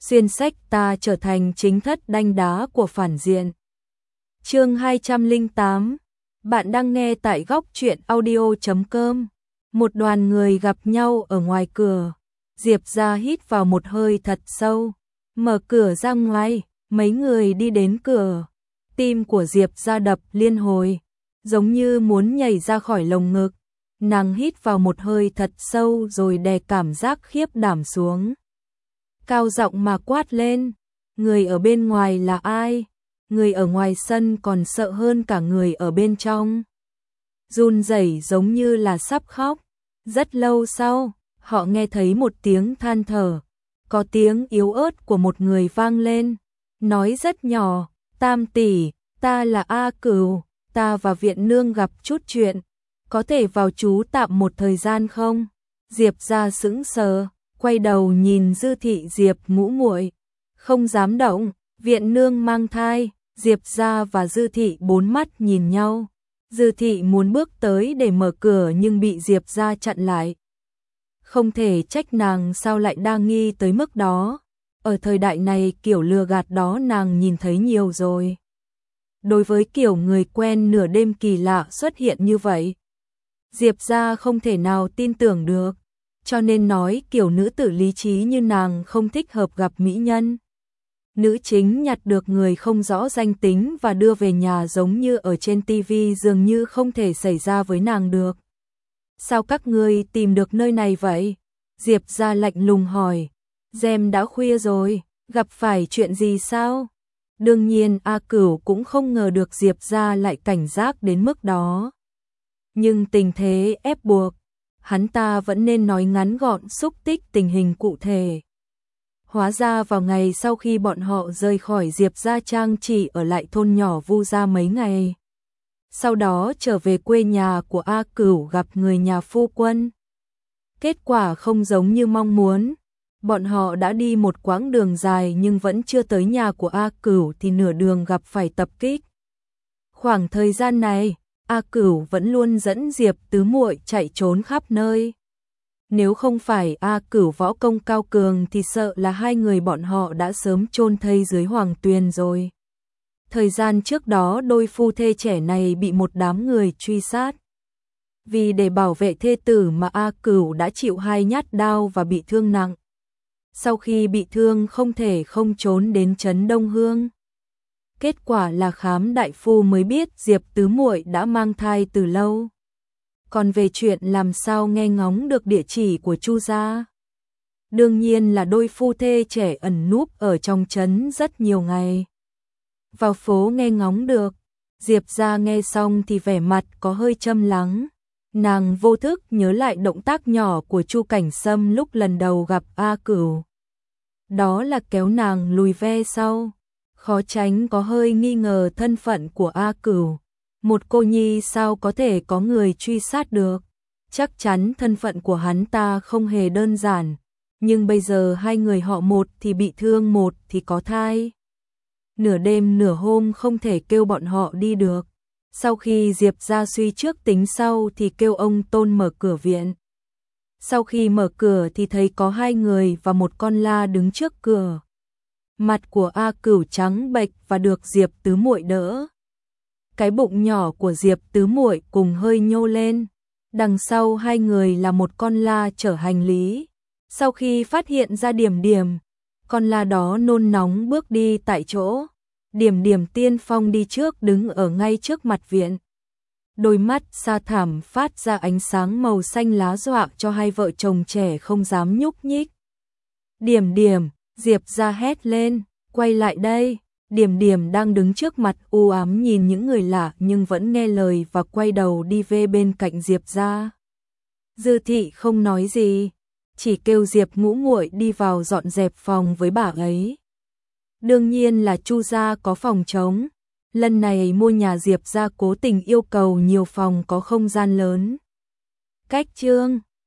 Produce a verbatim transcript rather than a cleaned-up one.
xuyên sách ta trở thành chính thất đanh đá của phản diện. Chương hai trăm lẻ tám. Bạn đang nghe tại góc truyện audio chấm com. Một đoàn người gặp nhau ở ngoài cửa. Diệp Gia hít vào một hơi thật sâu, mở cửa ra ngoài, mấy người đi đến cửa. Tim của Diệp Gia đập liên hồi, giống như muốn nhảy ra khỏi lồng ngực. Nàng hít vào một hơi thật sâu rồi đè cảm giác khiếp đảm xuống. Cao giọng mà quát lên, người ở bên ngoài là ai? Người ở ngoài sân còn sợ hơn cả người ở bên trong. Run rẩy giống như là sắp khóc. Rất lâu sau, họ nghe thấy một tiếng than thở, có tiếng yếu ớt của một người vang lên, nói rất nhỏ, Tam tỷ, ta là A Cửu, ta và Viện Nương gặp chút chuyện, có thể vào trú tạm một thời gian không? Diệp Gia sững sờ, quay đầu nhìn Dư Thị Diệp ngũ muội, không dám động. Viện Nương mang thai. Diệp Gia và Dư Thị bốn mắt nhìn nhau. Dư Thị muốn bước tới để mở cửa nhưng bị Diệp Gia chặn lại. Không thể trách nàng sao lại đa nghi tới mức đó. Ở thời đại này kiểu lừa gạt đó nàng nhìn thấy nhiều rồi. Đối với kiểu người quen nửa đêm kỳ lạ xuất hiện như vậy, Diệp Gia không thể nào tin tưởng được, cho nên nói kiểu nữ tử lý trí như nàng không thích hợp gặp mỹ nhân. Nữ chính nhặt được người không rõ danh tính và đưa về nhà giống như ở trên tivi dường như không thể xảy ra với nàng được. Sao các ngươi tìm được nơi này vậy? Diệp Gia lạnh lùng hỏi. Rèm đã khuya rồi, gặp phải chuyện gì sao? Đương nhiên A Cửu cũng không ngờ được Diệp Gia lại cảnh giác đến mức đó. Nhưng tình thế ép buộc, hắn ta vẫn nên nói ngắn gọn xúc tích tình hình cụ thể. Hóa ra vào ngày sau khi bọn họ rời khỏi Diệp Gia Trang chỉ ở lại thôn nhỏ Vu Gia mấy ngày. Sau đó trở về quê nhà của A Cửu gặp người nhà phu quân. Kết quả không giống như mong muốn. Bọn họ đã đi một quãng đường dài nhưng vẫn chưa tới nhà của A Cửu thì nửa đường gặp phải tập kích. Khoảng thời gian này, A Cửu vẫn luôn dẫn Diệp tứ muội chạy trốn khắp nơi. Nếu không phải A Cửu võ công cao cường thì sợ là hai người bọn họ đã sớm chôn thây dưới Hoàng Tuyền rồi. Thời gian trước đó đôi phu thê trẻ này bị một đám người truy sát. Vì để bảo vệ thê tử mà A Cửu đã chịu hai nhát đao và bị thương nặng. Sau khi bị thương không thể không trốn đến trấn Đông Hương. Kết quả là khám đại phu mới biết Diệp tứ muội đã mang thai từ lâu. Còn về chuyện làm sao nghe ngóng được địa chỉ của Chu gia, đương nhiên là đôi phu thê trẻ ẩn núp ở trong trấn rất nhiều ngày. Vào phố nghe ngóng được. Diệp Gia nghe xong thì vẻ mặt có hơi châm lắng. Nàng vô thức nhớ lại động tác nhỏ của Chu Cảnh Sâm lúc lần đầu gặp A Cửu. Đó là kéo nàng lùi ve sau. Khó tránh có hơi nghi ngờ thân phận của A Cửu. Một cô nhi sao có thể có người truy sát được? Chắc chắn thân phận của hắn ta không hề đơn giản. Nhưng bây giờ hai người họ một thì bị thương một thì có thai. Nửa đêm nửa hôm không thể kêu bọn họ đi được. Sau khi Diệp Gia suy trước tính sau thì kêu ông Tôn mở cửa viện. Sau khi mở cửa thì thấy có hai người và một con la đứng trước cửa. Mặt của A Cửu trắng bệch và được Diệp tứ muội đỡ. Cái bụng nhỏ của Diệp tứ muội cùng hơi nhô lên. Đằng sau hai người là một con la chở hành lý. Sau khi phát hiện ra Điểm Điểm, con la đó nôn nóng bước đi tại chỗ. Điểm Điểm tiên phong đi trước đứng ở ngay trước mặt viện. Đôi mắt sa thẳm phát ra ánh sáng màu xanh lá dọa cho hai vợ chồng trẻ không dám nhúc nhích. Điểm Điểm, Diệp Gia hét lên, quay lại đây. Điểm Điểm đang đứng trước mặt u ám nhìn những người lạ nhưng vẫn nghe lời và quay đầu đi về bên cạnh Diệp Gia. Dư Thị không nói gì, chỉ kêu Diệp ngũ muội đi vào dọn dẹp phòng với bà ấy. Đương nhiên là Chu gia có phòng trống. Lần này mua nhà Diệp Gia cố tình yêu cầu nhiều phòng có không gian lớn. Cách chương